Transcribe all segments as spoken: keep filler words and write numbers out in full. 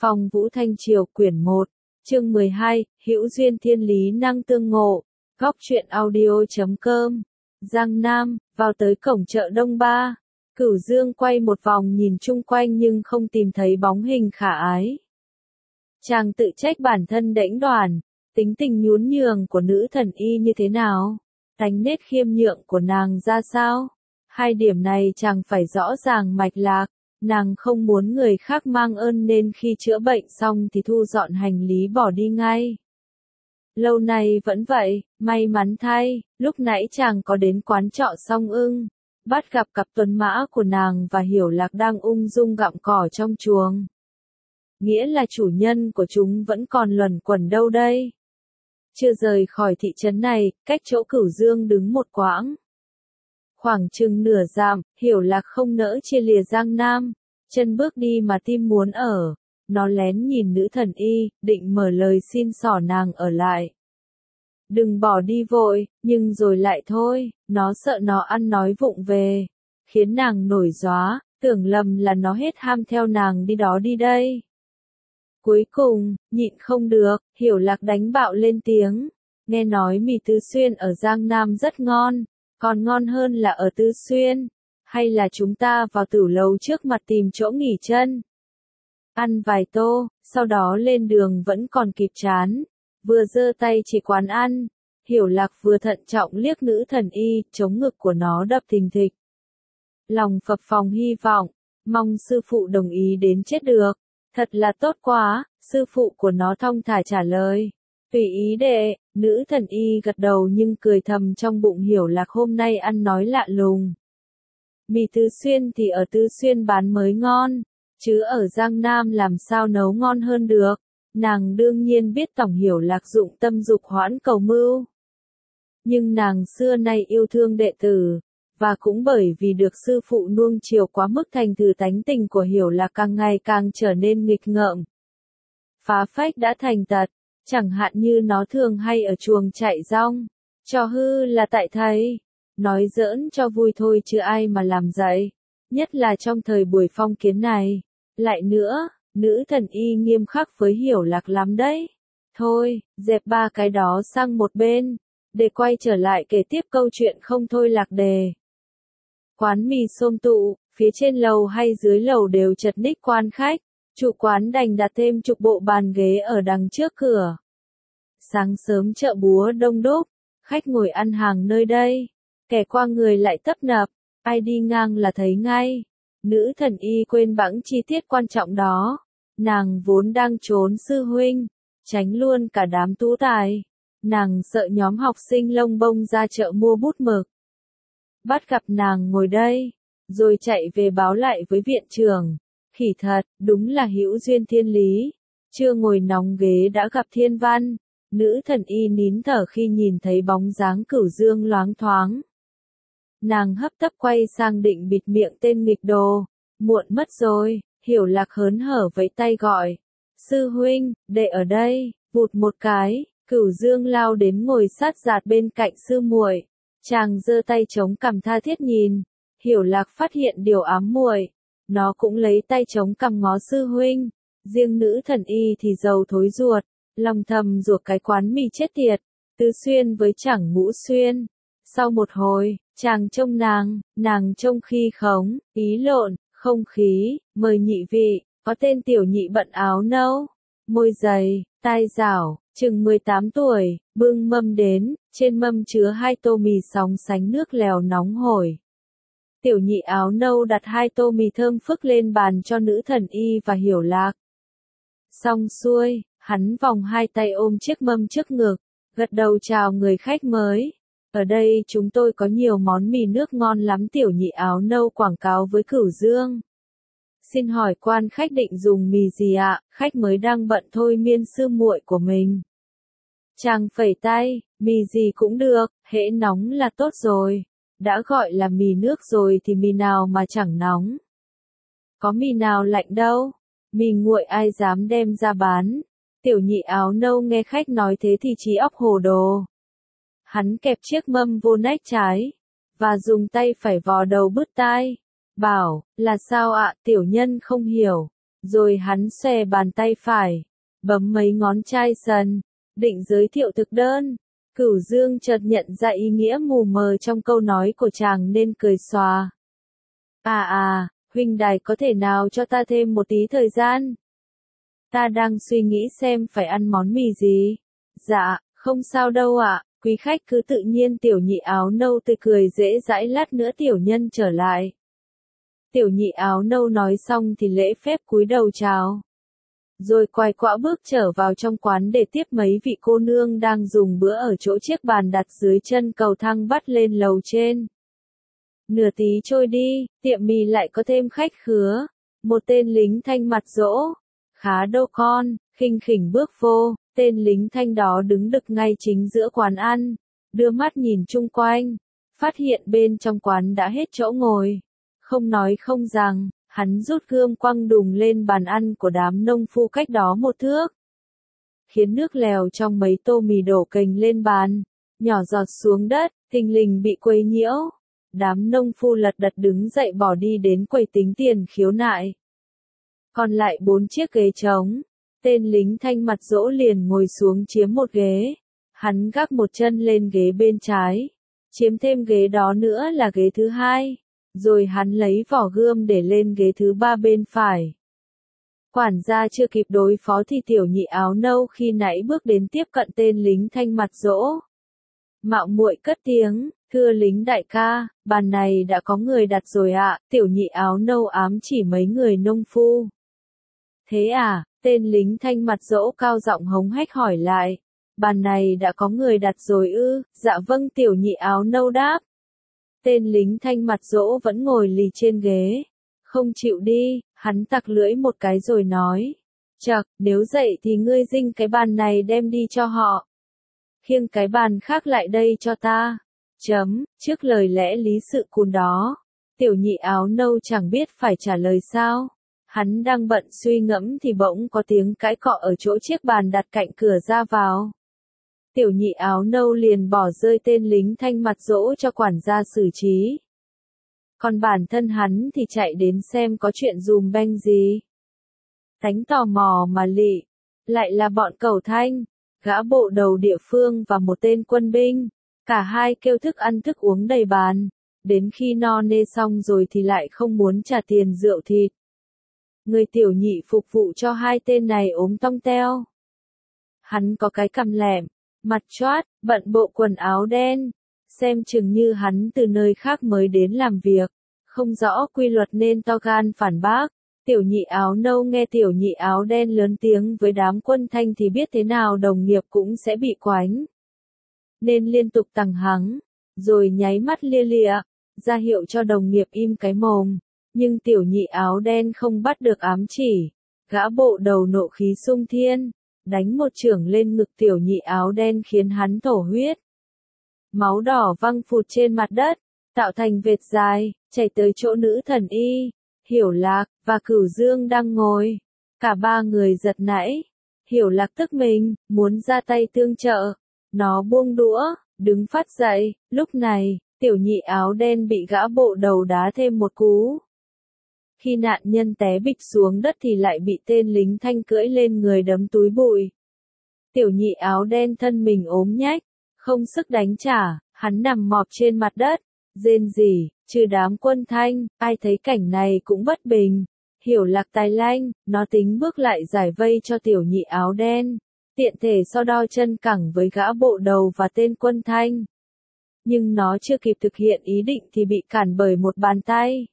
Phong Vũ Thanh Triều quyển một, chương mười hai, Hữu duyên thiên lý năng tương ngộ. Góc truyện audio chấm com. Giang Nam, vào tới cổng chợ Đông Ba. Cửu Dương quay một vòng nhìn chung quanh nhưng không tìm thấy bóng hình khả ái. Chàng tự trách bản thân đễnh đoản, tính tình nhún nhường của nữ thần y như thế nào? Tánh nết khiêm nhượng của nàng ra sao? Hai điểm này chàng phải rõ ràng mạch lạc. Nàng không muốn người khác mang ơn nên khi chữa bệnh xong thì thu dọn hành lý bỏ đi ngay. Lâu nay vẫn vậy, may mắn thay, lúc nãy chàng có đến quán trọ Song Ưng, bắt gặp cặp tuấn mã của nàng và Hiểu Lạc đang ung dung gặm cỏ trong chuồng. Nghĩa là chủ nhân của chúng vẫn còn luẩn quẩn đâu đây? Chưa rời khỏi thị trấn này, cách chỗ Cửu Dương đứng một quãng. Khoảng chừng nửa dặm, Hiểu Lạc không nỡ chia lìa Giang Nam, chân bước đi mà tim muốn ở. Nó lén nhìn nữ thần y, định mở lời xin xỏ nàng ở lại. Đừng bỏ đi vội, nhưng rồi lại thôi, nó sợ nó ăn nói vụng về, khiến nàng nổi gióa, tưởng lầm là nó hết ham theo nàng đi đó đi đây. Cuối cùng, nhịn không được, Hiểu Lạc đánh bạo lên tiếng, nghe nói mì Tứ Xuyên ở Giang Nam rất ngon. Còn ngon hơn là ở Tứ Xuyên, hay là chúng ta vào tử lầu trước mặt tìm chỗ nghỉ chân. Ăn vài tô, sau đó lên đường vẫn còn kịp chán. Vừa giơ tay chỉ quán ăn, Hiểu Lạc vừa thận trọng liếc nữ thần y, chống ngực của nó đập thình thịch. Lòng phập phồng hy vọng, mong sư phụ đồng ý đến chết được. Thật là tốt quá, sư phụ của nó thong thả trả lời. Tùy ý đệ, nữ thần y gật đầu nhưng cười thầm trong bụng Hiểu Lạc hôm nay ăn nói lạ lùng. Mì Tứ Xuyên thì ở Tứ Xuyên bán mới ngon, chứ ở Giang Nam làm sao nấu ngon hơn được. Nàng đương nhiên biết tổng Hiểu Lạc dụng tâm dục hoãn cầu mưu. Nhưng nàng xưa nay yêu thương đệ tử, và cũng bởi vì được sư phụ nuông chiều quá mức thành thử tánh tình của Hiểu Lạc càng ngày càng trở nên nghịch ngợm. Phá phách đã thành tật. Chẳng hạn như nó thường hay ở chuồng chạy rong, cho hư là tại thầy, nói giỡn cho vui thôi chứ ai mà làm vậy, nhất là trong thời buổi phong kiến này. Lại nữa, nữ thần y nghiêm khắc với Hiểu Lạc lắm đấy. Thôi, dẹp ba cái đó sang một bên, để quay trở lại kể tiếp câu chuyện không thôi lạc đề. Quán mì xôm tụ, phía trên lầu hay dưới lầu đều chật ních quan khách. Chủ quán đành đặt thêm chục bộ bàn ghế ở đằng trước cửa. Sáng sớm chợ búa đông đúc, khách ngồi ăn hàng nơi đây. Kẻ qua người lại tấp nập, ai đi ngang là thấy ngay. Nữ thần y quên bẵng chi tiết quan trọng đó. Nàng vốn đang trốn sư huynh, tránh luôn cả đám tú tài. Nàng sợ nhóm học sinh lông bông ra chợ mua bút mực. Bắt gặp nàng ngồi đây, rồi chạy về báo lại với viện trưởng. Khỉ thật, đúng là hữu duyên thiên lý. Chưa ngồi nóng ghế đã gặp thiên văn. Nữ thần y nín thở khi nhìn thấy bóng dáng Cửu Dương loáng thoáng. Nàng hấp tấp quay sang định bịt miệng tên nghịch đồ. Muộn mất rồi, Hiểu Lạc hớn hở vẫy tay gọi. Sư huynh, đệ ở đây, vụt một cái, Cửu Dương lao đến ngồi sát giạt bên cạnh sư muội. Chàng giơ tay chống cằm tha thiết nhìn. Hiểu Lạc phát hiện điều ám muội. Nó cũng lấy tay chống cằm ngó sư huynh, riêng nữ thần y thì dầu thối ruột, lòng thầm ruột cái quán mì chết tiệt, Tứ Xuyên với chẳng Ngũ Xuyên. Sau một hồi, chàng trông nàng, nàng trông khi khống, ý lộn, không khí, mời nhị vị, có tên tiểu nhị bận áo nâu, môi dày, tai rảo, chừng mười tám tuổi, bưng mâm đến, trên mâm chứa hai tô mì sóng sánh nước lèo nóng hổi. Tiểu nhị áo nâu đặt hai tô mì thơm phức lên bàn cho nữ thần y và Hiểu Lạc. Xong xuôi, hắn vòng hai tay ôm chiếc mâm trước ngực, gật đầu chào người khách mới. Ở đây chúng tôi có nhiều món mì nước ngon lắm, tiểu nhị áo nâu quảng cáo với Cửu Dương. Xin hỏi quan khách định dùng mì gì ạ? Khách mới đang bận thôi miên sư muội của mình. Chàng phẩy tay, mì gì cũng được, hễ nóng là tốt rồi. Đã gọi là mì nước rồi thì mì nào mà chẳng nóng. Có mì nào lạnh đâu, mì nguội ai dám đem ra bán. Tiểu nhị áo nâu nghe khách nói thế thì trí óc hồ đồ. Hắn kẹp chiếc mâm vô nách trái, và dùng tay phải vò đầu bứt tai. Bảo, là sao ạ, tiểu nhân không hiểu. Rồi hắn xòe bàn tay phải, bấm mấy ngón chai sần, định giới thiệu thực đơn. Cửu Dương chợt nhận ra ý nghĩa mù mờ trong câu nói của chàng nên cười xòa. À à, huynh đài có thể nào cho ta thêm một tí thời gian? Ta đang suy nghĩ xem phải ăn món mì gì. Dạ, không sao đâu ạ, quý khách cứ tự nhiên. Tiểu nhị áo nâu tươi cười dễ dãi. Lát nữa tiểu nhân trở lại. Tiểu nhị áo nâu nói xong thì lễ phép cúi đầu chào. Rồi quay quõ bước trở vào trong quán để tiếp mấy vị cô nương đang dùng bữa ở chỗ chiếc bàn đặt dưới chân cầu thang vắt lên lầu trên. Nửa tí trôi đi, tiệm mì lại có thêm khách khứa. Một tên lính thanh mặt dỗ, khá đô con, khinh khỉnh bước vô. Tên lính thanh đó đứng đực ngay chính giữa quán ăn, đưa mắt nhìn chung quanh, phát hiện bên trong quán đã hết chỗ ngồi. Không nói không rằng, hắn rút gươm quăng đùng lên bàn ăn của đám nông phu cách đó một thước. Khiến nước lèo trong mấy tô mì đổ kềnh lên bàn, nhỏ giọt xuống đất, thình lình bị quấy nhiễu. Đám nông phu lật đật đứng dậy bỏ đi đến quầy tính tiền khiếu nại. Còn lại bốn chiếc ghế trống, tên lính thanh mặt dỗ liền ngồi xuống chiếm một ghế. Hắn gác một chân lên ghế bên trái, chiếm thêm ghế đó nữa là ghế thứ hai. Rồi hắn lấy vỏ gươm để lên ghế thứ ba bên phải. Quản gia chưa kịp đối phó thì tiểu nhị áo nâu khi nãy bước đến tiếp cận tên lính thanh mặt dỗ. Mạo muội cất tiếng, thưa lính đại ca, bàn này đã có người đặt rồi ạ. Tiểu nhị áo nâu ám chỉ mấy người nông phu. Thế à, tên lính thanh mặt dỗ cao giọng hống hách hỏi lại. Bàn này đã có người đặt rồi ư? Dạ vâng, tiểu nhị áo nâu đáp. Tên lính thanh mặt dỗ vẫn ngồi lì trên ghế. Không chịu đi, hắn tặc lưỡi một cái rồi nói. Chậc, nếu vậy thì ngươi dinh cái bàn này đem đi cho họ. Khiêng cái bàn khác lại đây cho ta. Chấm, trước lời lẽ lý sự cùn đó. Tiểu nhị áo nâu chẳng biết phải trả lời sao. Hắn đang bận suy ngẫm thì bỗng có tiếng cãi cọ ở chỗ chiếc bàn đặt cạnh cửa ra vào. Tiểu nhị áo nâu liền bỏ rơi tên lính thanh mặt dỗ cho quản gia xử trí. Còn bản thân hắn thì chạy đến xem có chuyện dùm beng gì. Tánh tò mò mà lị, lại là bọn cẩu thanh, gã bộ đầu địa phương và một tên quân binh. Cả hai kêu thức ăn thức uống đầy bàn, đến khi no nê xong rồi thì lại không muốn trả tiền rượu thịt. Người tiểu nhị phục vụ cho hai tên này ốm tong teo. Hắn có cái cằm lẹm, mặt choát, bận bộ quần áo đen, xem chừng như hắn từ nơi khác mới đến làm việc, không rõ quy luật nên to gan phản bác. Tiểu nhị áo nâu nghe tiểu nhị áo đen lớn tiếng với đám quân thanh thì biết thế nào đồng nghiệp cũng sẽ bị quánh. Nên liên tục tằng hắng, rồi nháy mắt lia lịa, ra hiệu cho đồng nghiệp im cái mồm. Nhưng tiểu nhị áo đen không bắt được ám chỉ, gã bộ đầu nộ khí sung thiên, đánh một chưởng lên ngực tiểu nhị áo đen khiến hắn thổ huyết. Máu đỏ văng phụt trên mặt đất, tạo thành vệt dài, chảy tới chỗ nữ thần y, Hiểu Lạc, và Cửu Dương đang ngồi. Cả ba người giật nảy. Hiểu Lạc tức mình, muốn ra tay tương trợ. Nó buông đũa, đứng phát dậy. Lúc này, tiểu nhị áo đen bị gã bộ đầu đá thêm một cú. Khi nạn nhân té bịch xuống đất thì lại bị tên lính thanh cưỡi lên người đấm túi bụi. Tiểu nhị áo đen thân mình ốm nhách, không sức đánh trả, hắn nằm mọp trên mặt đất, rên rỉ, trừ đám quân thanh, ai thấy cảnh này cũng bất bình. Hiểu Lạc tài lanh, nó tính bước lại giải vây cho tiểu nhị áo đen, tiện thể so đo chân cẳng với gã bộ đầu và tên quân thanh. Nhưng nó chưa kịp thực hiện ý định thì bị cản bởi một bàn tay.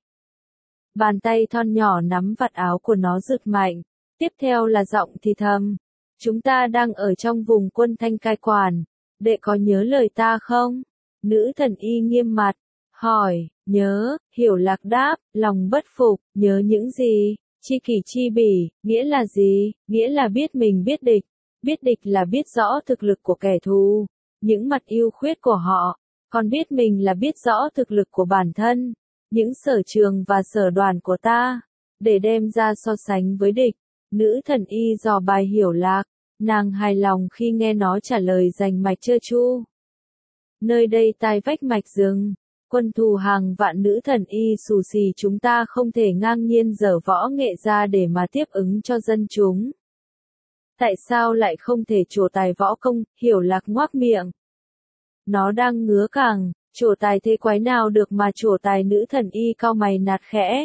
Bàn tay thon nhỏ nắm vạt áo của nó giật mạnh, tiếp theo là giọng thì thầm. Chúng ta đang ở trong vùng quân thanh cai quản, đệ có nhớ lời ta không? Nữ thần y nghiêm mặt, hỏi, nhớ, Hiểu Lạc đáp, lòng bất phục, nhớ những gì? Chi kỷ chi bỉ, nghĩa là gì? Nghĩa là biết mình biết địch, biết địch là biết rõ thực lực của kẻ thù, những mặt ưu khuyết của họ, còn biết mình là biết rõ thực lực của bản thân, những sở trường và sở đoàn của ta, để đem ra so sánh với địch. Nữ thần y dò bài Hiểu Lạc, nàng hài lòng khi nghe nó trả lời rành mạch trơ tru. Nơi đây tai vách mạch rừng, Quân thù hàng vạn nữ thần y xù xì chúng ta không thể ngang nhiên dở võ nghệ ra để mà tiếp ứng cho dân chúng. Tại sao lại không thể trổ tài võ công, Hiểu Lạc ngoác miệng. Nó đang ngứa càng, trổ tài thế quái nào được mà trổ tài nữ thần y cau mày nạt khẽ.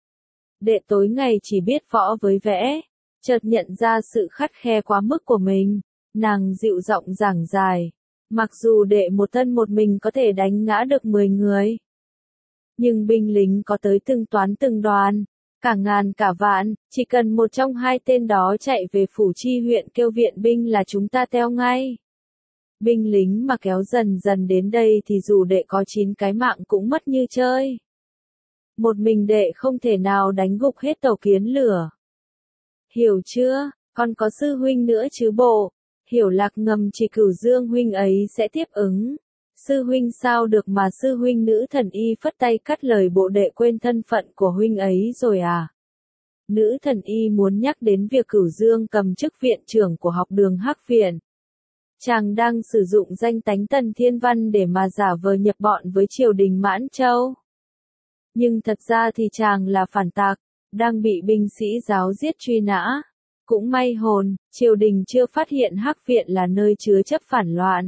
Đệ tối ngày chỉ biết võ với vẽ, chợt nhận ra sự khắt khe quá mức của mình, nàng dịu giọng giảng giải. Mặc dù đệ một thân một mình có thể đánh ngã được mười người, nhưng binh lính có tới từng toán từng đoàn, cả ngàn cả vạn, chỉ cần một trong hai tên đó chạy về phủ chi huyện kêu viện binh là chúng ta teo ngay. Binh lính mà kéo dần dần đến đây thì dù đệ có chín cái mạng cũng mất như chơi. Một mình đệ không thể nào đánh gục hết tàu kiến lửa. Hiểu chưa, còn có sư huynh nữa chứ bộ. Hiểu Lạc ngầm chỉ Cửu Dương huynh ấy sẽ tiếp ứng. Sư huynh sao được mà sư huynh nữ thần y phất tay cắt lời bộ đệ quên thân phận của huynh ấy rồi à. Nữ thần y muốn nhắc đến việc Cửu Dương cầm chức viện trưởng của học đường Hắc Viện. Chàng đang sử dụng danh tánh Tần Thiên Văn để mà giả vờ nhập bọn với triều đình Mãn Châu. Nhưng thật ra thì chàng là phản tặc, đang bị binh sĩ giáo giết truy nã. Cũng may hồn, triều đình chưa phát hiện Hắc Viện là nơi chứa chấp phản loạn.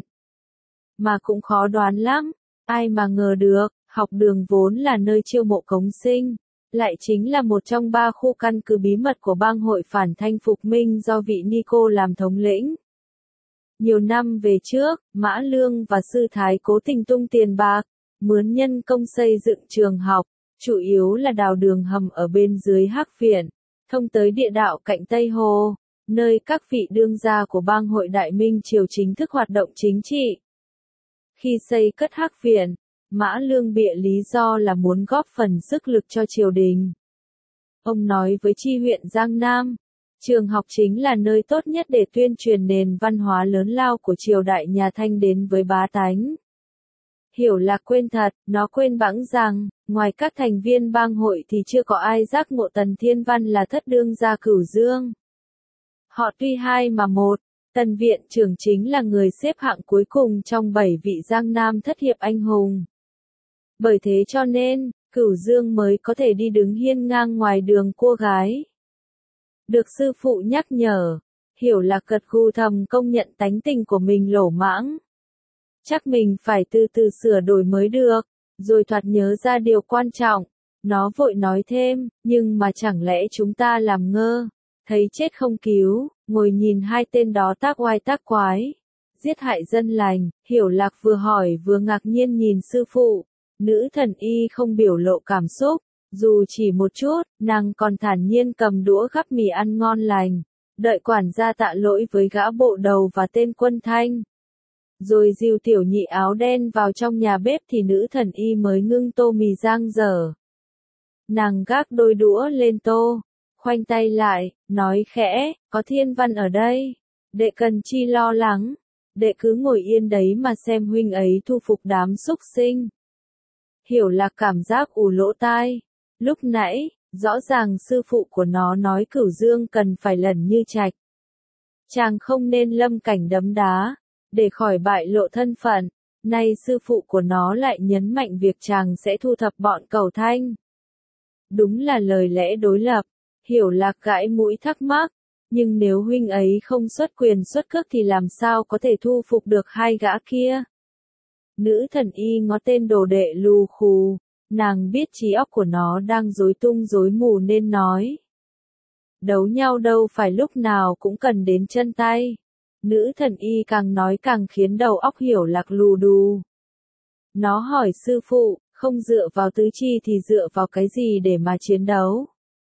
Mà cũng khó đoán lắm, ai mà ngờ được, học đường vốn là nơi chiêu mộ cống sinh, lại chính là một trong ba khu căn cứ bí mật của bang hội phản thanh phục minh do vị Nico làm thống lĩnh. Nhiều năm về trước, Mã Lương và Sư Thái cố tình tung tiền bạc, mướn nhân công xây dựng trường học, chủ yếu là đào đường hầm ở bên dưới Hắc Viện, thông tới địa đạo cạnh Tây Hồ, nơi các vị đương gia của bang hội Đại Minh Triều chính thức hoạt động chính trị. Khi xây cất Hắc Viện, Mã Lương bịa lý do là muốn góp phần sức lực cho triều đình. Ông nói với chi huyện Giang Nam, trường học chính là nơi tốt nhất để tuyên truyền nền văn hóa lớn lao của triều đại nhà Thanh đến với bá tánh. Hiểu Lạc quên thật, nó quên bẵng rằng, ngoài các thành viên bang hội thì chưa có ai giác ngộ Tần Thiên Văn là thất đương gia Cửu Dương. Họ tuy hai mà một, Tần viện trưởng chính là người xếp hạng cuối cùng trong bảy vị Giang Nam thất hiệp anh hùng. Bởi thế cho nên, Cửu Dương mới có thể đi đứng hiên ngang ngoài đường cua gái. Được sư phụ nhắc nhở, Hiểu Lạc gật gù thầm công nhận tánh tình của mình lỗ mãng. Chắc mình phải từ từ sửa đổi mới được, rồi thoạt nhớ ra điều quan trọng. Nó vội nói thêm, nhưng mà chẳng lẽ chúng ta làm ngơ, thấy chết không cứu, ngồi nhìn hai tên đó tác oai tác quái, giết hại dân lành. Hiểu Lạc vừa hỏi vừa ngạc nhiên nhìn sư phụ, nữ thần y không biểu lộ cảm xúc, dù chỉ một chút, nàng còn thản nhiên cầm đũa gắp mì ăn ngon lành, đợi quản gia tạ lỗi với gã bộ đầu và tên Quân Thanh. Rồi dìu tiểu nhị áo đen vào trong nhà bếp thì nữ thần y mới ngưng tô mì rang dở. Nàng gác đôi đũa lên tô, khoanh tay lại, nói khẽ, có Thiên Văn ở đây, đệ cần chi lo lắng, đệ cứ ngồi yên đấy mà xem huynh ấy thu phục đám súc sinh. Hiểu Lạc cảm giác ù lỗ tai, lúc nãy, rõ ràng sư phụ của nó nói Cửu Dương cần phải lần như trạch. Chàng không nên lâm cảnh đấm đá, để khỏi bại lộ thân phận, nay sư phụ của nó lại nhấn mạnh việc chàng sẽ thu thập bọn Cẩu Thanh. Đúng là lời lẽ đối lập, Hiểu Lạc gãi mũi thắc mắc, nhưng nếu huynh ấy không xuất quyền xuất cước thì làm sao có thể thu phục được hai gã kia? Nữ thần y ngó tên đồ đệ lù khù, nàng biết trí óc của nó đang rối tung rối mù nên nói. Đấu nhau đâu phải lúc nào cũng cần đến chân tay. Nữ thần y càng nói càng khiến đầu óc Hiểu Lạc lù đù. Nó hỏi sư phụ, không dựa vào tứ chi thì dựa vào cái gì để mà chiến đấu?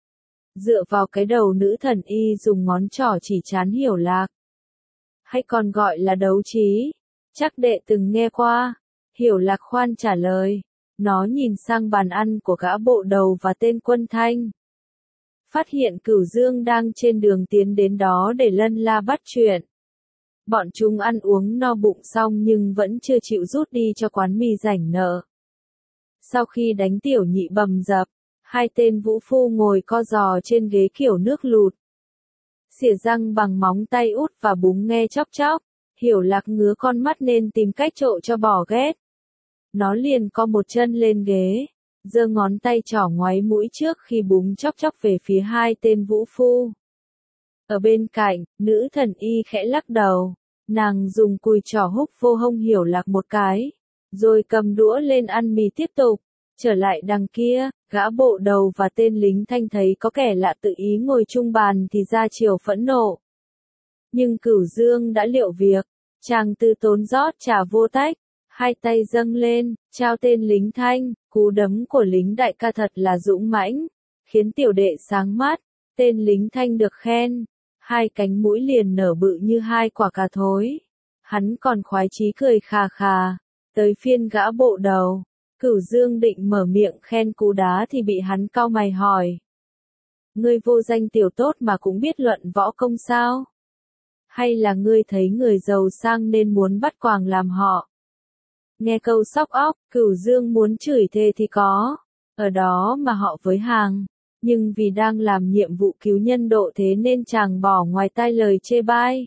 Dựa vào cái đầu. Nữ thần y dùng ngón trỏ chỉ trán Hiểu Lạc. Hay còn gọi là đấu trí? Chắc đệ từng nghe qua. Hiểu Lạc khoan trả lời. Nó nhìn sang bàn ăn của gã bộ đầu và tên Quân Thanh. Phát hiện Cửu Dương đang trên đường tiến đến đó để lân la bắt chuyện. Bọn chúng ăn uống no bụng xong nhưng vẫn chưa chịu rút đi cho quán mì rảnh nợ. Sau khi đánh tiểu nhị bầm dập, hai tên vũ phu ngồi co giò trên ghế kiểu nước lụt. Xỉa răng bằng móng tay út và búng nghe chóc chóc, Hiểu Lạc ngứa con mắt nên tìm cách trộ cho bỏ ghét. Nó liền co một chân lên ghế, giơ ngón tay trỏ ngoáy mũi trước khi búng chóc chóc về phía hai tên vũ phu. Ở bên cạnh, nữ thần y khẽ lắc đầu, nàng dùng cùi trỏ húc vô hông hiểu lạc một cái, rồi cầm đũa lên ăn mì tiếp tục. Trở lại đằng kia, gã bộ đầu và tên lính thanh thấy có kẻ lạ tự ý ngồi chung bàn thì ra chiều phẫn nộ. Nhưng Cửu Dương đã liệu việc, chàng từ tốn rót trà vô tách, hai tay dâng lên, trao tên lính thanh, cú đấm của lính đại ca thật là dũng mãnh, khiến tiểu đệ sáng mắt, tên lính thanh được khen, hai cánh mũi liền nở bự như hai quả cà thối. Hắn còn khoái chí cười khà khà, tới phiên gã bộ đầu. Cửu Dương định mở miệng khen cú đá thì bị hắn cau mày hỏi. Ngươi vô danh tiểu tốt mà cũng biết luận võ công sao? Hay là ngươi thấy người giàu sang nên muốn bắt quàng làm họ? Nghe câu sóc óc, Cửu Dương muốn chửi thề thì có, ở đó mà họ với hàng, nhưng vì đang làm nhiệm vụ cứu nhân độ thế nên chàng bỏ ngoài tai lời chê bai.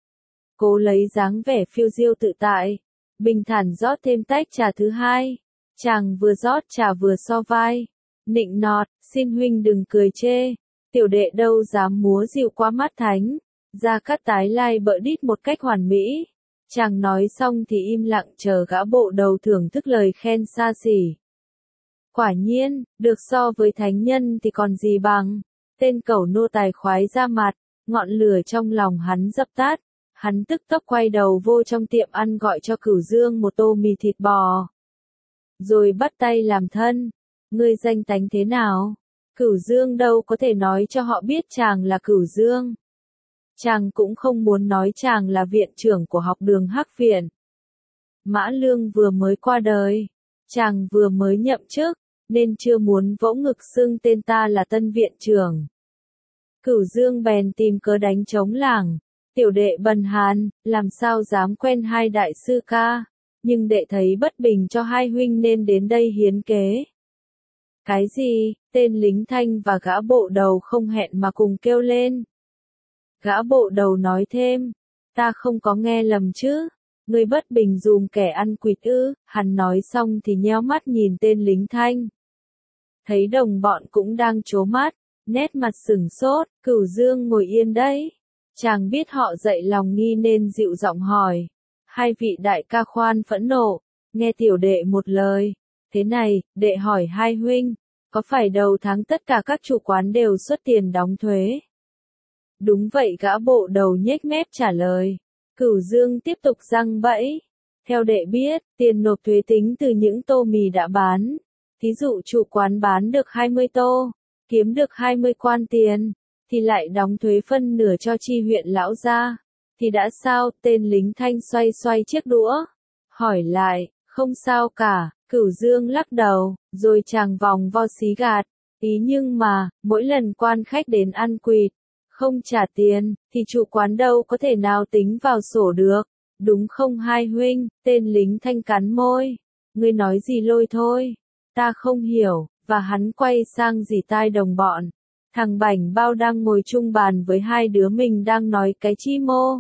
Cố lấy dáng vẻ phiêu diêu tự tại, bình thản rót thêm tách trà thứ hai. Chàng vừa rót trà vừa so vai, nịnh nọt, xin huynh đừng cười chê, tiểu đệ đâu dám múa dịu quá mắt thánh, Gia Cát tái lai bợ đít một cách hoàn mỹ. Chàng nói xong thì im lặng chờ gã bộ đầu thưởng thức lời khen xa xỉ. Quả nhiên, được so với thánh nhân thì còn gì bằng, tên cẩu nô tài khoái ra mặt, ngọn lửa trong lòng hắn dập tắt, hắn tức tốc quay đầu vô trong tiệm ăn gọi cho Cửu Dương một tô mì thịt bò. Rồi bắt tay làm thân, ngươi danh tánh thế nào? Cửu Dương đâu có thể nói cho họ biết chàng là Cửu Dương. Chàng cũng không muốn nói chàng là viện trưởng của học đường Hắc Viện. Mã Lương vừa mới qua đời, chàng vừa mới nhậm chức, nên chưa muốn vỗ ngực xưng tên ta là tân viện trưởng. Cửu Dương bèn tìm cớ đánh trống lảng, tiểu đệ bần hàn, làm sao dám quen hai đại sư ca, nhưng đệ thấy bất bình cho hai huynh nên đến đây hiến kế. Cái gì? Tên lính thanh và gã bộ đầu không hẹn mà cùng kêu lên. Gã bộ đầu nói thêm, ta không có nghe lầm chứ, ngươi bất bình dùm kẻ ăn quỵt ư? Hắn nói xong thì nheo mắt nhìn tên lính thanh. Thấy đồng bọn cũng đang trố mắt, nét mặt sửng sốt, Cửu Dương ngồi yên đấy. Chàng biết họ dậy lòng nghi nên dịu giọng hỏi, hai vị đại ca khoan phẫn nộ, nghe tiểu đệ một lời. Thế này, đệ hỏi hai huynh, có phải đầu tháng tất cả các chủ quán đều xuất tiền đóng thuế? Đúng vậy, gã bộ đầu nhếch mép trả lời. Cửu Dương tiếp tục giăng bẫy. Theo đệ biết, tiền nộp thuế tính từ những tô mì đã bán. Thí dụ chủ quán bán được hai mươi tô, kiếm được hai mươi quan tiền, thì lại đóng thuế phân nửa cho chi huyện lão gia. Thì đã sao? Tên lính thanh xoay xoay chiếc đũa, hỏi lại, không sao cả. Cửu Dương lắc đầu, rồi chàng vòng vo xí gạt, ý nhưng mà, mỗi lần quan khách đến ăn quỵt, không trả tiền, thì chủ quán đâu có thể nào tính vào sổ được, đúng không hai huynh? Tên lính thanh cắn môi, ngươi nói gì lôi thôi, ta không hiểu, và hắn quay sang dì tai đồng bọn, thằng bảnh bao đang ngồi chung bàn với hai đứa mình đang nói cái chi mô.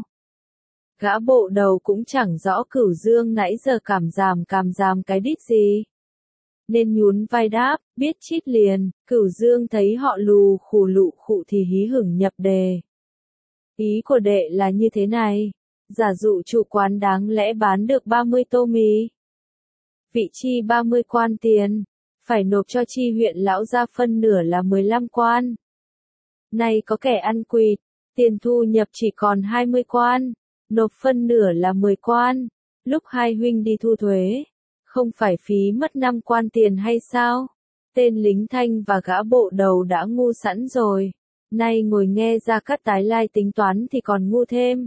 Gã bộ đầu cũng chẳng rõ Cửu Dương nãy giờ cảm giảm cảm giảm cái đít gì, nên nhún vai đáp, biết chít liền. Cửu Dương thấy họ lù khù lụ khụ thì hí hửng nhập đề. Ý của đệ là như thế này, giả dụ chủ quán đáng lẽ bán được ba mươi tô mì, vị chi ba mươi quan tiền, phải nộp cho chi huyện lão gia phân nửa là mười lăm quan. Nay có kẻ ăn quỵt, tiền thu nhập chỉ còn hai mươi quan, nộp phân nửa là mười quan, lúc hai huynh đi thu thuế, không phải phí mất năm quan tiền hay sao? Tên lính thanh và gã bộ đầu đã ngu sẵn rồi, nay ngồi nghe Gia Cát tái lai tính toán thì còn ngu thêm.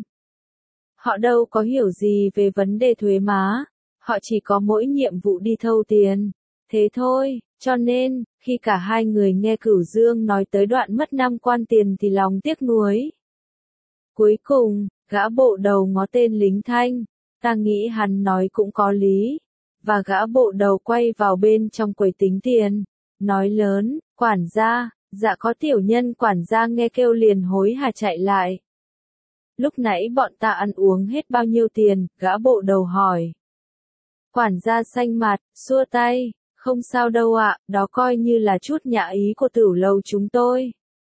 Họ đâu có hiểu gì về vấn đề thuế má, họ chỉ có mỗi nhiệm vụ đi thâu tiền, thế thôi, cho nên, khi cả hai người nghe Cửu Dương nói tới đoạn mất năm quan tiền thì lòng tiếc nuối. Cuối cùng, gã bộ đầu ngó tên lính thanh, ta nghĩ hắn nói cũng có lý, và gã bộ đầu quay vào bên trong quầy tính tiền, nói lớn, quản gia, dạ có tiểu nhân. Quản gia nghe kêu liền hối hả chạy lại. Lúc nãy bọn ta ăn uống hết bao nhiêu tiền? Gã bộ đầu hỏi. Quản gia xanh mặt, xua tay, không sao đâu ạ, đó coi như là chút nhã ý của tửu lầu chúng tôi.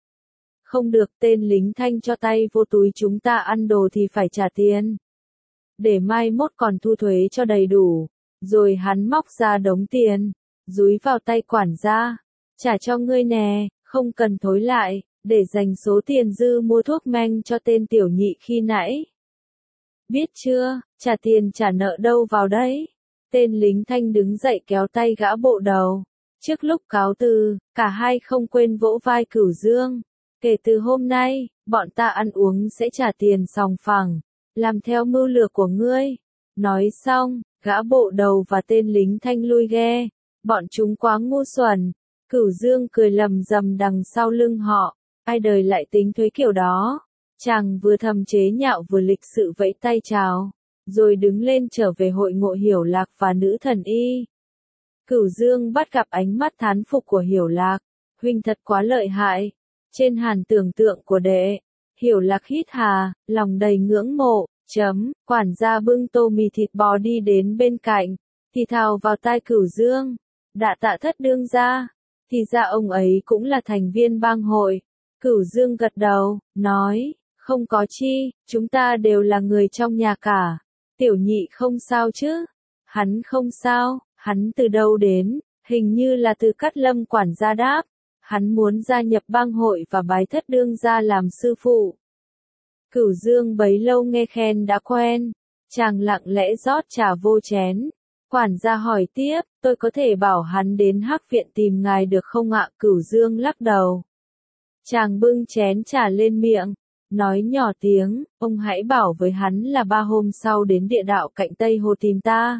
Không được, tên lính Thanh cho tay vô túi chúng ta ăn đồ thì phải trả tiền. Để mai mốt còn thu thuế cho đầy đủ. Rồi hắn móc ra đống tiền, dúi vào tay quản gia. Trả cho ngươi nè, không cần thối lại, để dành số tiền dư mua thuốc men cho tên tiểu nhị khi nãy. Biết chưa, trả tiền trả nợ đâu vào đấy. Tên lính Thanh đứng dậy kéo tay gã bộ đầu. Trước lúc cáo từ, cả hai không quên vỗ vai Cửu Dương. Kể từ hôm nay, bọn ta ăn uống sẽ trả tiền sòng phẳng, làm theo mưu lược của ngươi. Nói xong, gã bộ đầu và tên lính Thanh lui ghe. Bọn chúng quá ngu xuẩn. Cửu Dương cười lầm rầm đằng sau lưng họ. Ai đời lại tính thuế kiểu đó. Chàng vừa thầm chế nhạo vừa lịch sự vẫy tay chào, rồi đứng lên trở về hội ngộ Hiểu Lạc và nữ thần y. Cửu Dương bắt gặp ánh mắt thán phục của Hiểu Lạc. Huynh thật quá lợi hại. Trên hàn tưởng tượng của đệ. Hiểu Lạc hít hà, lòng đầy ngưỡng mộ. Chấm, quản gia bưng tô mì thịt bò đi đến bên cạnh, thì thào vào tai Cửu Dương. Đạ tạ thất đương gia. Thì ra ông ấy cũng là thành viên bang hội. Cửu Dương gật đầu, nói, không có chi, chúng ta đều là người trong nhà cả. Tiểu nhị không sao chứ? Hắn không sao, hắn từ đâu đến? Hình như là từ Cát Lâm, quản gia đáp. Hắn muốn gia nhập bang hội và bái thất đương gia làm sư phụ. Cửu Dương bấy lâu nghe khen đã quen. Chàng lặng lẽ rót trà vô chén. Quản gia hỏi tiếp, tôi có thể bảo hắn đến Hắc viện tìm ngài được không ạ? Cửu Dương lắc đầu. Chàng bưng chén trà lên miệng, nói nhỏ tiếng, ông hãy bảo với hắn là ba hôm sau đến địa đạo cạnh Tây Hồ tìm ta.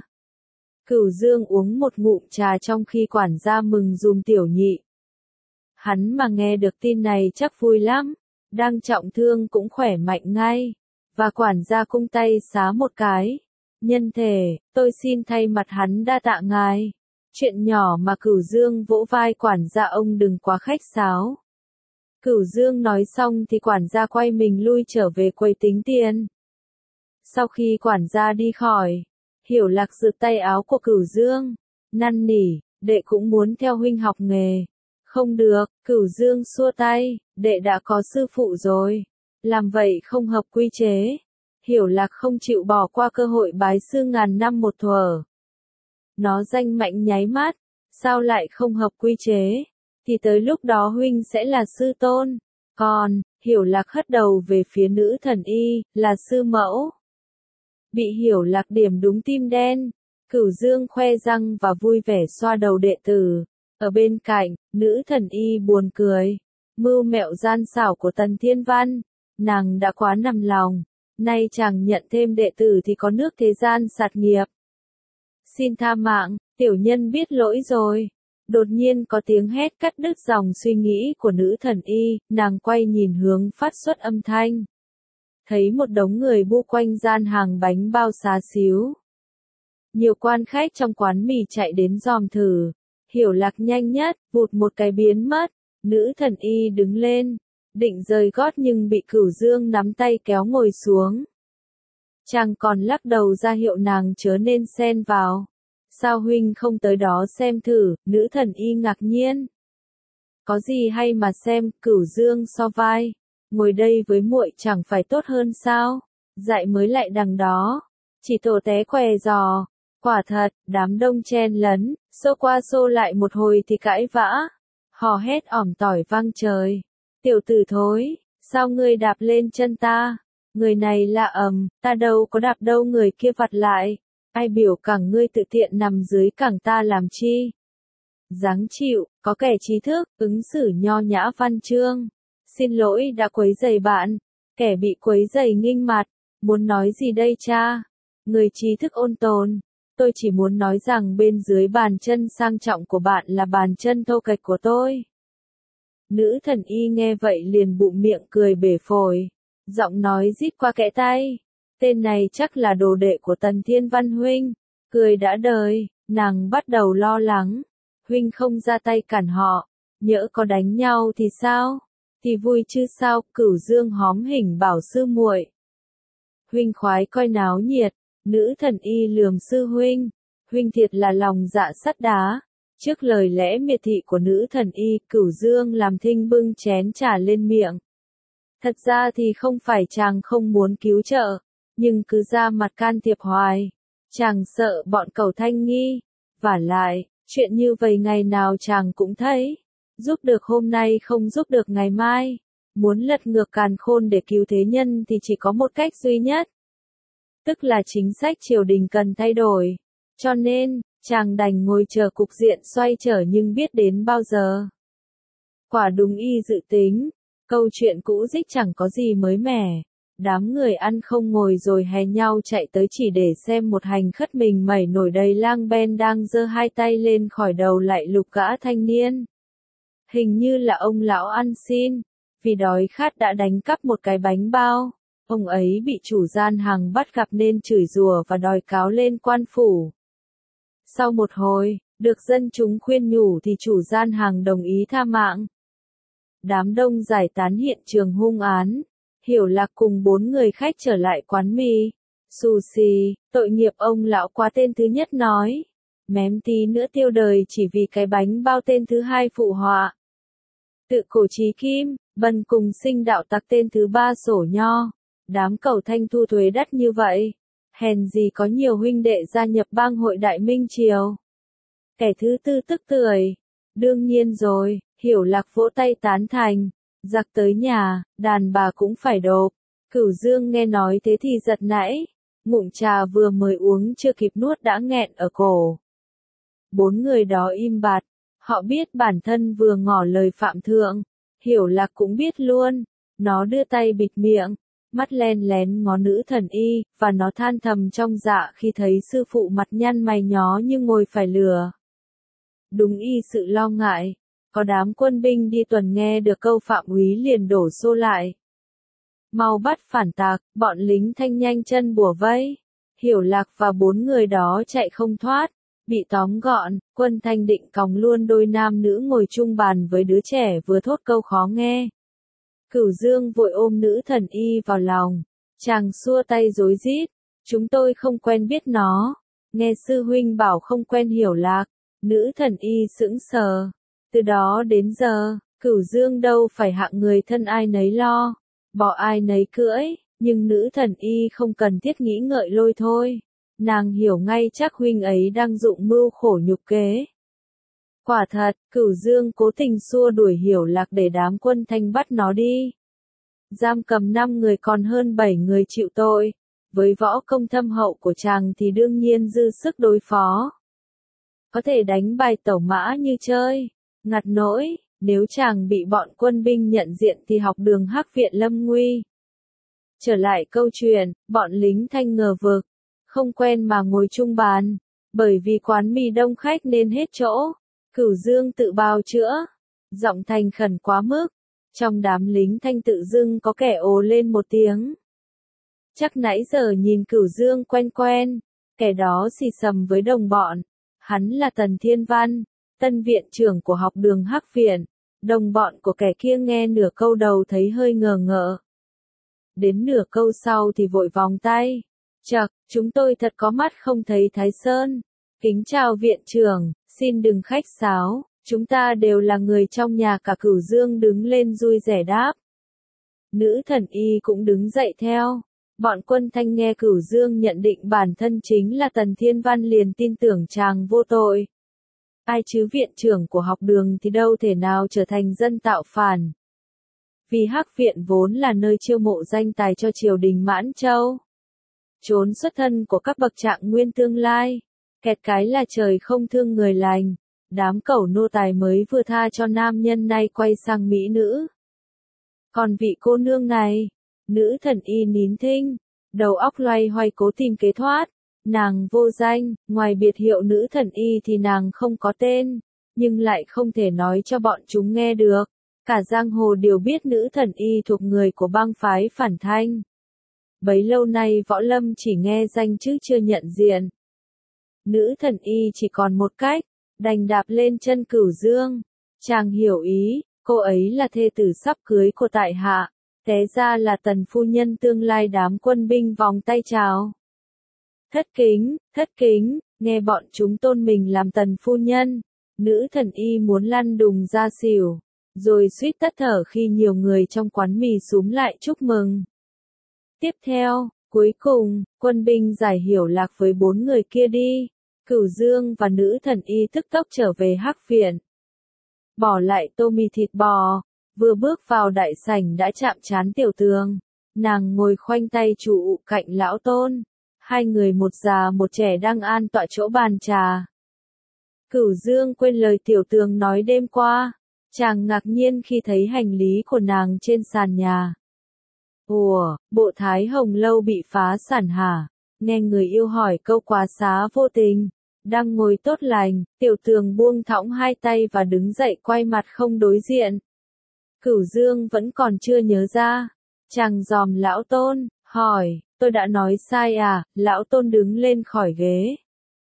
Cửu Dương uống một ngụm trà trong khi quản gia mừng dùm tiểu nhị. Hắn mà nghe được tin này chắc vui lắm, đang trọng thương cũng khỏe mạnh ngay. Và quản gia cung tay xá một cái. Nhân thể, tôi xin thay mặt hắn đa tạ ngài. Chuyện nhỏ mà Cửu Dương vỗ vai quản gia, ông đừng quá khách sáo. Cửu Dương nói xong thì quản gia quay mình lui trở về quầy tính tiền. Sau khi quản gia đi khỏi, Hiểu Lạc giật tay áo của Cửu Dương, năn nỉ, đệ cũng muốn theo huynh học nghề. Không được, Cửu Dương xua tay, đệ đã có sư phụ rồi. Làm vậy không hợp quy chế. Hiểu Lạc không chịu bỏ qua cơ hội bái sư ngàn năm một thuở. Nó danh mạnh nháy mắt, sao lại không hợp quy chế? Thì tới lúc đó huynh sẽ là sư tôn. Còn, Hiểu Lạc hất đầu về phía nữ thần y, là sư mẫu. Bị Hiểu Lạc điểm đúng tim đen, Cửu Dương khoe răng và vui vẻ xoa đầu đệ tử. Ở bên cạnh, nữ thần y buồn cười. Mưu mẹo gian xảo của Tần Thiên Văn, nàng đã quá nằm lòng. Nay chàng nhận thêm đệ tử thì có nước thế gian sạt nghiệp. Xin tha mạng, tiểu nhân biết lỗi rồi. Đột nhiên có tiếng hét cắt đứt dòng suy nghĩ của nữ thần y, nàng quay nhìn hướng phát xuất âm thanh. Thấy một đống người bu quanh gian hàng bánh bao xá xíu. Nhiều quan khách trong quán mì chạy đến dòm thử. Hiểu Lạc nhanh nhất, vụt một cái biến mất. Nữ thần y đứng lên, định rời gót nhưng bị Cửu Dương nắm tay kéo ngồi xuống. Chàng còn lắc đầu ra hiệu nàng chớ nên xen vào. Sao huynh không tới đó xem thử? Nữ thần y ngạc nhiên. Có gì hay mà xem? Cửu Dương so vai. Ngồi đây với muội chẳng phải tốt hơn sao? Dạy mới lại đằng đó. Chỉ tổ té què giò. Quả thật, đám đông chen lấn, xô qua xô lại một hồi thì cãi vã. Hò hét ỏm tỏi vang trời. Tiểu tử thối, sao ngươi đạp lên chân ta? Người này lạ ầm, ta đâu có đạp đâu. Người kia vặt lại. Ai biểu cẳng ngươi tự tiện nằm dưới cẳng ta làm chi? Giáng chịu, có kẻ trí thức, ứng xử nho nhã văn chương. Xin lỗi đã quấy rầy bạn. Kẻ bị quấy rầy nghinh mặt. Muốn nói gì đây cha? Người trí thức ôn tồn. Tôi chỉ muốn nói rằng bên dưới bàn chân sang trọng của bạn là bàn chân thô kệch của tôi. Nữ thần y nghe vậy liền bụng miệng cười bể phổi. Giọng nói rít qua kẽ tay. Tên này chắc là đồ đệ của Tần Thiên Văn huynh. Cười đã đời, nàng bắt đầu lo lắng. Huynh không ra tay cản họ. Nhỡ có đánh nhau thì sao? Thì vui chứ sao? Cửu Dương hóm hỉnh bảo sư muội. Huynh khoái coi náo nhiệt. Nữ thần y lườm sư huynh. huynh thiệt là lòng dạ sắt đá. Trước lời lẽ miệt thị của nữ thần y, Cửu Dương làm thinh bưng chén trà lên miệng. Thật ra thì không phải chàng không muốn cứu trợ, nhưng cứ ra mặt can thiệp hoài. Chàng sợ bọn Cẩu Thanh nghi. Vả lại, chuyện như vậy ngày nào chàng cũng thấy. Giúp được hôm nay không giúp được ngày mai. Muốn lật ngược càn khôn để cứu thế nhân thì chỉ có một cách duy nhất. Tức là chính sách triều đình cần thay đổi. Cho nên, chàng đành ngồi chờ cục diện xoay trở nhưng biết đến bao giờ. Quả đúng y dự tính, câu chuyện cũ dích chẳng có gì mới mẻ. Đám người ăn không ngồi rồi hè nhau chạy tới chỉ để xem một hành khất mình mẩy nổi đầy lang ben đang giơ hai tay lên khỏi đầu lại lục gã thanh niên. Hình như là ông lão ăn xin, vì đói khát đã đánh cắp một cái bánh bao. Ông ấy bị chủ gian hàng bắt gặp nên chửi rủa và đòi cáo lên quan phủ. Sau một hồi, được dân chúng khuyên nhủ thì chủ gian hàng đồng ý tha mạng. Đám đông giải tán hiện trường hung án. Hiểu Lạc cùng bốn người khách trở lại quán mì. Xù xì, tội nghiệp ông lão quá tên thứ nhất nói. Mém tí nữa tiêu đời chỉ vì cái bánh bao tên thứ hai phụ họa. Tự cổ trí kim, bần cùng sinh đạo tặc tên thứ ba sổ nho. Đám Cẩu Thanh thu thuế đắt như vậy. Hèn gì có nhiều huynh đệ gia nhập bang hội Đại Minh Triều. Kẻ thứ tư tức tưởi. Đương nhiên rồi, Hiểu Lạc vỗ tay tán thành. Giặc tới nhà, đàn bà cũng phải độp. Cửu Dương nghe nói thế thì giật nãy. Ngụm trà vừa mới uống chưa kịp nuốt đã nghẹn ở cổ. Bốn người đó im bặt. Họ biết bản thân vừa ngỏ lời phạm thượng. Hiểu Lạc cũng biết luôn. Nó đưa tay bịt miệng. Mắt len lén ngó nữ thần y, và nó than thầm trong dạ khi thấy sư phụ mặt nhăn mày nhó như ngồi phải lửa. Đúng y sự lo ngại. Có đám quân binh đi tuần nghe được câu Phạm úy liền đổ xô lại. Mau bắt phản tạc, bọn lính Thanh nhanh chân bủa vây. Hiểu Lạc và bốn người đó chạy không thoát, bị tóm gọn. Quân Thanh định còng luôn đôi nam nữ ngồi chung bàn với đứa trẻ vừa thốt câu khó nghe. Cửu Dương vội ôm nữ thần y vào lòng. Chàng xua tay rối rít. Chúng tôi không quen biết nó. Nghe sư huynh bảo không quen Hiểu Lạc. Nữ thần y sững sờ. Từ đó đến giờ, Cửu Dương đâu phải hạng người thân ai nấy lo, bỏ ai nấy cưỡi, nhưng nữ thần y không cần thiết nghĩ ngợi lôi thôi. Nàng hiểu ngay chắc huynh ấy đang dụng mưu khổ nhục kế. Quả thật, Cửu Dương cố tình xua đuổi Hiểu Lạc để đám quân Thanh bắt nó đi. Giam cầm năm người còn hơn bảy người chịu tội. Với võ công thâm hậu của chàng thì đương nhiên dư sức đối phó. Có thể đánh bài tẩu mã như chơi. Ngặt nỗi, nếu chàng bị bọn quân binh nhận diện thì học đường Hắc Viện lâm nguy. Trở lại câu chuyện, bọn lính Thanh ngờ vực, không quen mà ngồi chung bàn, bởi vì quán mì đông khách nên hết chỗ. Cửu Dương tự bào chữa, giọng thành khẩn quá mức. Trong đám lính Thanh tự dưng có kẻ ồ lên một tiếng. Chắc nãy giờ nhìn Cửu Dương quen quen, kẻ đó xì xầm với đồng bọn. Hắn là Tần Thiên Văn, tân viện trưởng của học đường Hắc Viện. Đồng bọn của kẻ kia nghe nửa câu đầu thấy hơi ngờ ngợ. Đến nửa câu sau thì vội vòng tay. Chậc, chúng tôi thật có mắt không thấy Thái Sơn. Kính chào viện trưởng, xin đừng khách sáo, chúng ta đều là người trong nhà cả. Cửu Dương đứng lên vui vẻ đáp. Nữ thần y cũng đứng dậy theo. Bọn quân Thanh nghe Cửu Dương nhận định bản thân chính là Tần Thiên Văn liền tin tưởng chàng vô tội. Ai chứ viện trưởng của học đường thì đâu thể nào trở thành dân tạo phản. Vì Hắc Viện vốn là nơi chiêu mộ danh tài cho triều đình Mãn Châu. Trốn xuất thân của các bậc trạng nguyên tương lai. Kẹt cái là trời không thương người lành. Đám cẩu nô tài mới vừa tha cho nam nhân nay quay sang mỹ nữ. Còn vị cô nương này, nữ thần y nín thinh, đầu óc loay hoay cố tìm kế thoát. Nàng vô danh, ngoài biệt hiệu nữ thần y thì nàng không có tên, nhưng lại không thể nói cho bọn chúng nghe được. Cả giang hồ đều biết nữ thần y thuộc người của bang phái Phản Thanh. Bấy lâu nay võ lâm chỉ nghe danh chứ chưa nhận diện. Nữ thần y chỉ còn một cách, đành đạp lên chân Cửu Dương. Chàng hiểu ý, cô ấy là thê tử sắp cưới của tại hạ, té ra là Tần phu nhân tương lai. Đám quân binh vòng tay chào. Thất kính, thất kính, nghe bọn chúng tôn mình làm tần phu nhân, nữ thần y muốn lăn đùng ra xỉu, rồi suýt tắt thở khi nhiều người trong quán mì xúm lại chúc mừng. Tiếp theo, cuối cùng, quân binh giải hiểu lạc với bốn người kia đi, Cửu Dương và nữ thần y tức tốc trở về hắc viện. Bỏ lại tô mì thịt bò, vừa bước vào đại sảnh đã chạm trán Tiểu Tường, nàng ngồi khoanh tay trụ cạnh lão Tôn, hai người một già một trẻ đang an tọa chỗ bàn trà. Cửu Dương quên lời Tiểu Tường nói đêm qua, chàng ngạc nhiên khi thấy hành lý của nàng trên sàn nhà. Ủa, bộ Thái Hồng lâu bị phá sản hả? Nghe người yêu hỏi câu quá xá vô tình. Đang ngồi tốt lành, Tiểu Tường buông thõng hai tay và đứng dậy quay mặt không đối diện. Cửu Dương vẫn còn chưa nhớ ra. Chàng dòm lão Tôn, hỏi, tôi đã nói sai à? Lão Tôn đứng lên khỏi ghế.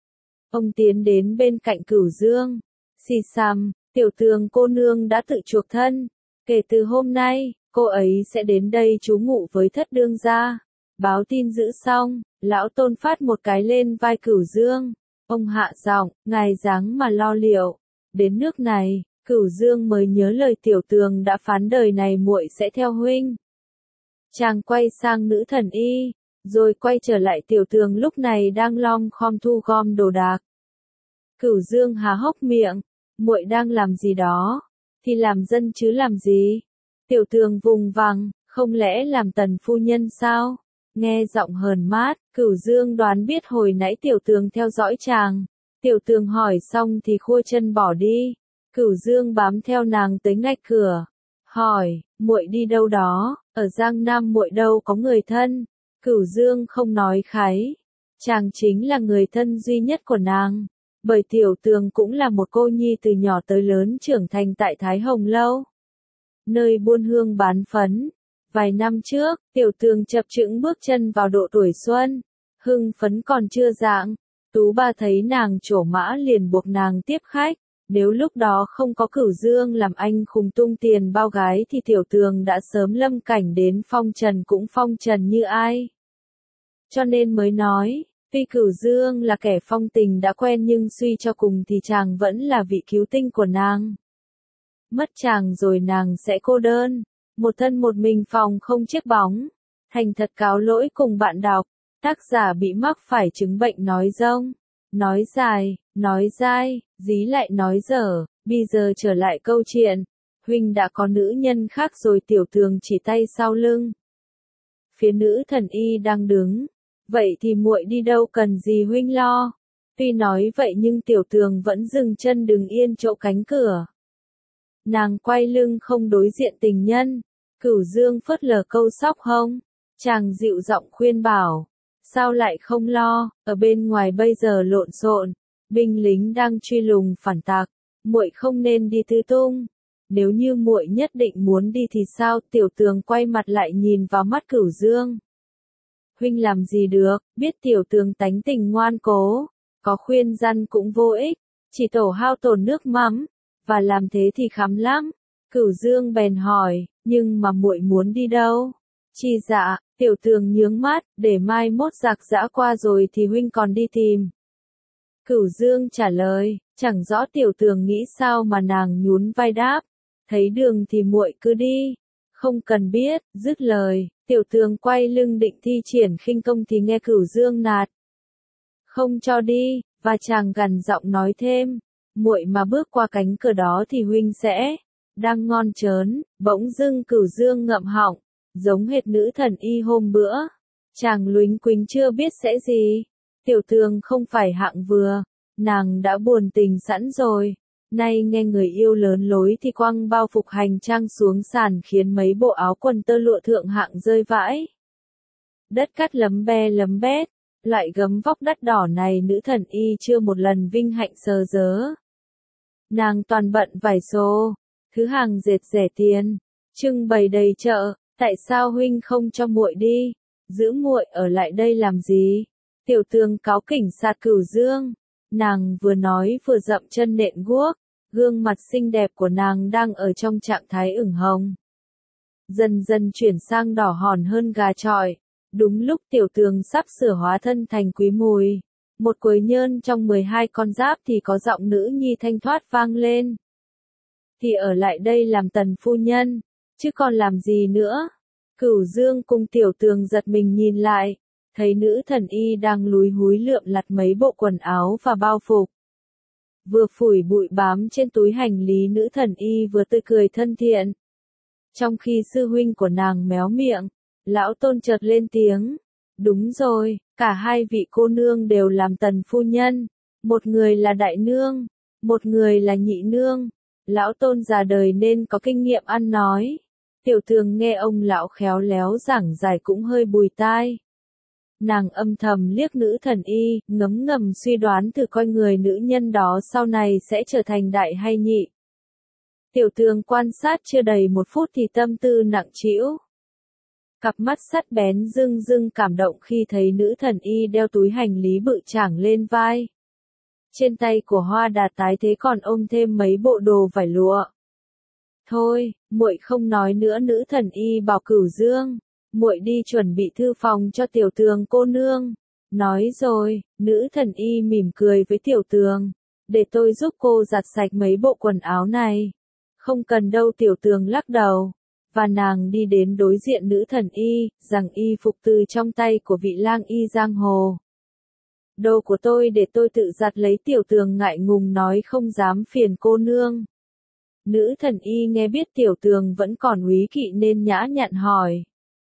Ông tiến đến bên cạnh Cửu Dương. Xì xăm, Tiểu Tường cô nương đã tự chuộc thân. Kể từ hôm nay, cô ấy sẽ đến đây trú ngụ với thất đương gia. Báo tin giữ xong, lão Tôn phát một cái lên vai Cửu Dương. Ông hạ giọng, ngài dáng mà lo liệu. Đến nước này, Cửu Dương mới nhớ lời Tiểu Tường đã phán đời này muội sẽ theo huynh. Chàng quay sang nữ thần y, rồi quay trở lại Tiểu Tường lúc này đang lom khom thu gom đồ đạc. Cửu Dương há hốc miệng, muội đang làm gì đó? Thì làm dân chứ làm gì? Tiểu Tường vùng vằng, không lẽ làm tần phu nhân sao? Nghe giọng hờn mát, Cửu Dương đoán biết hồi nãy Tiểu Tường theo dõi chàng. Tiểu Tường hỏi xong thì khua chân bỏ đi. Cửu Dương bám theo nàng tới ngay cửa. Hỏi, muội đi đâu đó? Ở Giang Nam muội đâu có người thân? Cửu Dương không nói khái. Chàng chính là người thân duy nhất của nàng. Bởi Tiểu Tường cũng là một cô nhi từ nhỏ tới lớn trưởng thành tại Thái Hồng Lâu, nơi buôn hương bán phấn. Vài năm trước, Tiểu Tường chập chững bước chân vào độ tuổi xuân, hưng phấn còn chưa dạng. Tú ba thấy nàng trổ mã liền buộc nàng tiếp khách. Nếu lúc đó không có Cửu Dương làm anh khùng tung tiền bao gái thì Tiểu Tường đã sớm lâm cảnh đến phong trần cũng phong trần như ai. Cho nên mới nói, tuy Cửu Dương là kẻ phong tình đã quen nhưng suy cho cùng thì chàng vẫn là vị cứu tinh của nàng. Mất chàng rồi nàng sẽ cô đơn, một thân một mình phòng không chiếc bóng. Thành thật cáo lỗi cùng bạn đọc, tác giả bị mắc phải chứng bệnh nói dông, nói dài, nói dai, dí lại nói dở. Bây giờ trở lại câu chuyện, huynh đã có nữ nhân khác rồi. Tiểu Tường chỉ tay sau lưng. Phía nữ thần y đang đứng. Vậy thì muội đi đâu cần gì huynh lo. Tuy nói vậy nhưng Tiểu Tường vẫn dừng chân đứng yên chỗ cánh cửa. Nàng quay lưng không đối diện tình nhân. Cửu Dương phớt lờ câu sóc hông. Chàng dịu giọng khuyên bảo. Sao lại không lo, ở bên ngoài bây giờ lộn xộn, binh lính đang truy lùng phản tặc, muội không nên đi tứ tung. Nếu như muội nhất định muốn đi thì sao? Tiểu Tường quay mặt lại nhìn vào mắt Cửu Dương. Huynh làm gì được, biết Tiểu Tường tánh tình ngoan cố, có khuyên răn cũng vô ích, chỉ tổ hao tổn nước mắm, và làm thế thì khắm lắm. Cửu Dương bèn hỏi, nhưng mà muội muốn đi đâu? Chi dạ, Tiểu Tường nhướng mắt, để mai mốt giặc giã qua rồi thì huynh còn đi tìm. Cửu Dương trả lời, chẳng rõ Tiểu Tường nghĩ sao mà nàng nhún vai đáp, thấy đường thì muội cứ đi, không cần biết. Dứt lời, Tiểu Tường quay lưng định thi triển khinh công thì nghe Cửu Dương nạt không cho đi, và chàng gằn giọng nói thêm, muội mà bước qua cánh cửa đó thì huynh sẽ đang ngon chớn. Bỗng dưng Cửu Dương ngậm họng, giống hệt nữ thần y hôm bữa. Chàng luính quính chưa biết sẽ gì. Tiểu Tường không phải hạng vừa, nàng đã buồn tình sẵn rồi. Nay nghe người yêu lớn lối thì quăng bao phục hành trang xuống sàn khiến mấy bộ áo quần tơ lụa thượng hạng rơi vãi. Đất cát lấm be lấm bét, loại gấm vóc đắt đỏ này nữ thần y chưa một lần vinh hạnh sờ dớ. Nàng toàn bận vải xô, thứ hàng dệt rẻ tiền, trưng bày đầy chợ. Tại sao huynh không cho muội đi? Giữ muội ở lại đây làm gì? Tiểu Tường cáu kỉnh sạt Cửu Dương. Nàng vừa nói vừa dậm chân nện guốc. Gương mặt xinh đẹp của nàng đang ở trong trạng thái ửng hồng, dần dần chuyển sang đỏ hòn hơn gà chọi. Đúng lúc Tiểu Tường sắp sửa hóa thân thành Quý Mùi, một quấy nhơn trong mười hai con giáp thì có giọng nữ nhi thanh thoát vang lên. Thì ở lại đây làm tần phu nhân, chứ còn làm gì nữa? Cửu Dương cùng Tiểu Tường giật mình nhìn lại, thấy nữ thần y đang lúi húi lượm lặt mấy bộ quần áo và bao phục. Vừa phủi bụi bám trên túi hành lý, nữ thần y vừa tươi cười thân thiện. Trong khi sư huynh của nàng méo miệng, lão Tôn chợt lên tiếng. Đúng rồi, cả hai vị cô nương đều làm tần phu nhân. Một người là đại nương, một người là nhị nương. Lão Tôn già đời nên có kinh nghiệm ăn nói. Tiểu Tường nghe ông lão khéo léo giảng giải cũng hơi bùi tai. Nàng âm thầm liếc nữ thần y, ngấm ngầm suy đoán thử coi người nữ nhân đó sau này sẽ trở thành đại hay nhị. Tiểu Tường quan sát chưa đầy một phút thì tâm tư nặng trĩu. Cặp mắt sắt bén rưng rưng cảm động khi thấy nữ thần y đeo túi hành lý bự chảng lên vai. Trên tay của Hoa Đà tái thế còn ôm thêm mấy bộ đồ vải lụa. Thôi, muội không nói nữa, nữ thần y bảo Cửu Dương. Muội đi chuẩn bị thư phòng cho Tiểu Tường cô nương. Nói rồi, nữ thần y mỉm cười với Tiểu Tường. Để tôi giúp cô giặt sạch mấy bộ quần áo này. Không cần đâu, Tiểu Tường lắc đầu. Và nàng đi đến đối diện nữ thần y, rằng y phục từ trong tay của vị lang y giang hồ. Đồ của tôi để tôi tự giặt lấy. Tiểu Tường ngại ngùng nói không dám phiền cô nương. Nữ thần y nghe biết Tiểu Tường vẫn còn úy kỵ nên nhã nhặn hỏi.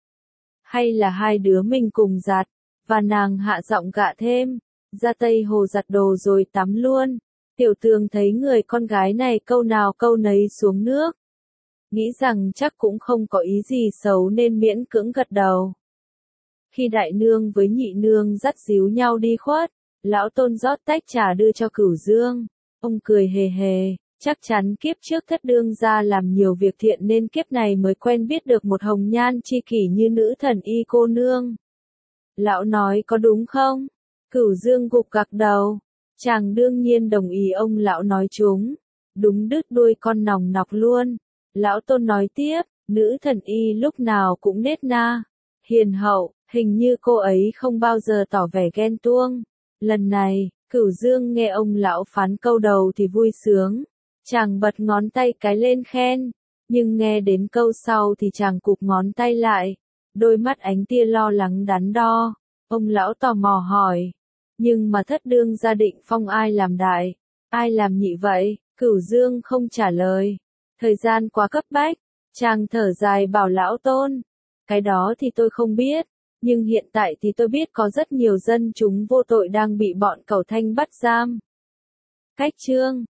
Hay là hai đứa mình cùng giặt, và nàng hạ giọng gạ thêm, ra Tây Hồ giặt đồ rồi tắm luôn. Tiểu Tường thấy người con gái này câu nào câu nấy xuống nước. Nghĩ rằng chắc cũng không có ý gì xấu nên miễn cưỡng gật đầu. Khi đại nương với nhị nương dắt díu nhau đi khuất, lão Tôn rót tách trà đưa cho Cửu Dương. Ông cười hề hề, chắc chắn kiếp trước thất đương gia làm nhiều việc thiện nên kiếp này mới quen biết được một hồng nhan chi kỷ như nữ thần y cô nương. Lão nói có đúng không? Cửu Dương gục gặc đầu. Chàng đương nhiên đồng ý, ông lão nói chúng. Đúng đứt đuôi con nòng nọc luôn. Lão Tôn nói tiếp, nữ thần y lúc nào cũng nết na, hiền hậu, hình như cô ấy không bao giờ tỏ vẻ ghen tuông. Lần này, Cửu Dương nghe ông lão phán câu đầu thì vui sướng. Chàng bật ngón tay cái lên khen, nhưng nghe đến câu sau thì chàng cụp ngón tay lại. Đôi mắt ánh tia lo lắng đắn đo. Ông lão tò mò hỏi, nhưng mà thất đương gia định phong ai làm đại, ai làm nhị vậy? Cửu Dương không trả lời. Thời gian quá cấp bách, chàng thở dài bảo lão Tôn, cái đó thì tôi không biết, nhưng hiện tại thì tôi biết có rất nhiều dân chúng vô tội đang bị bọn Cẩu Thanh bắt giam. Cách chương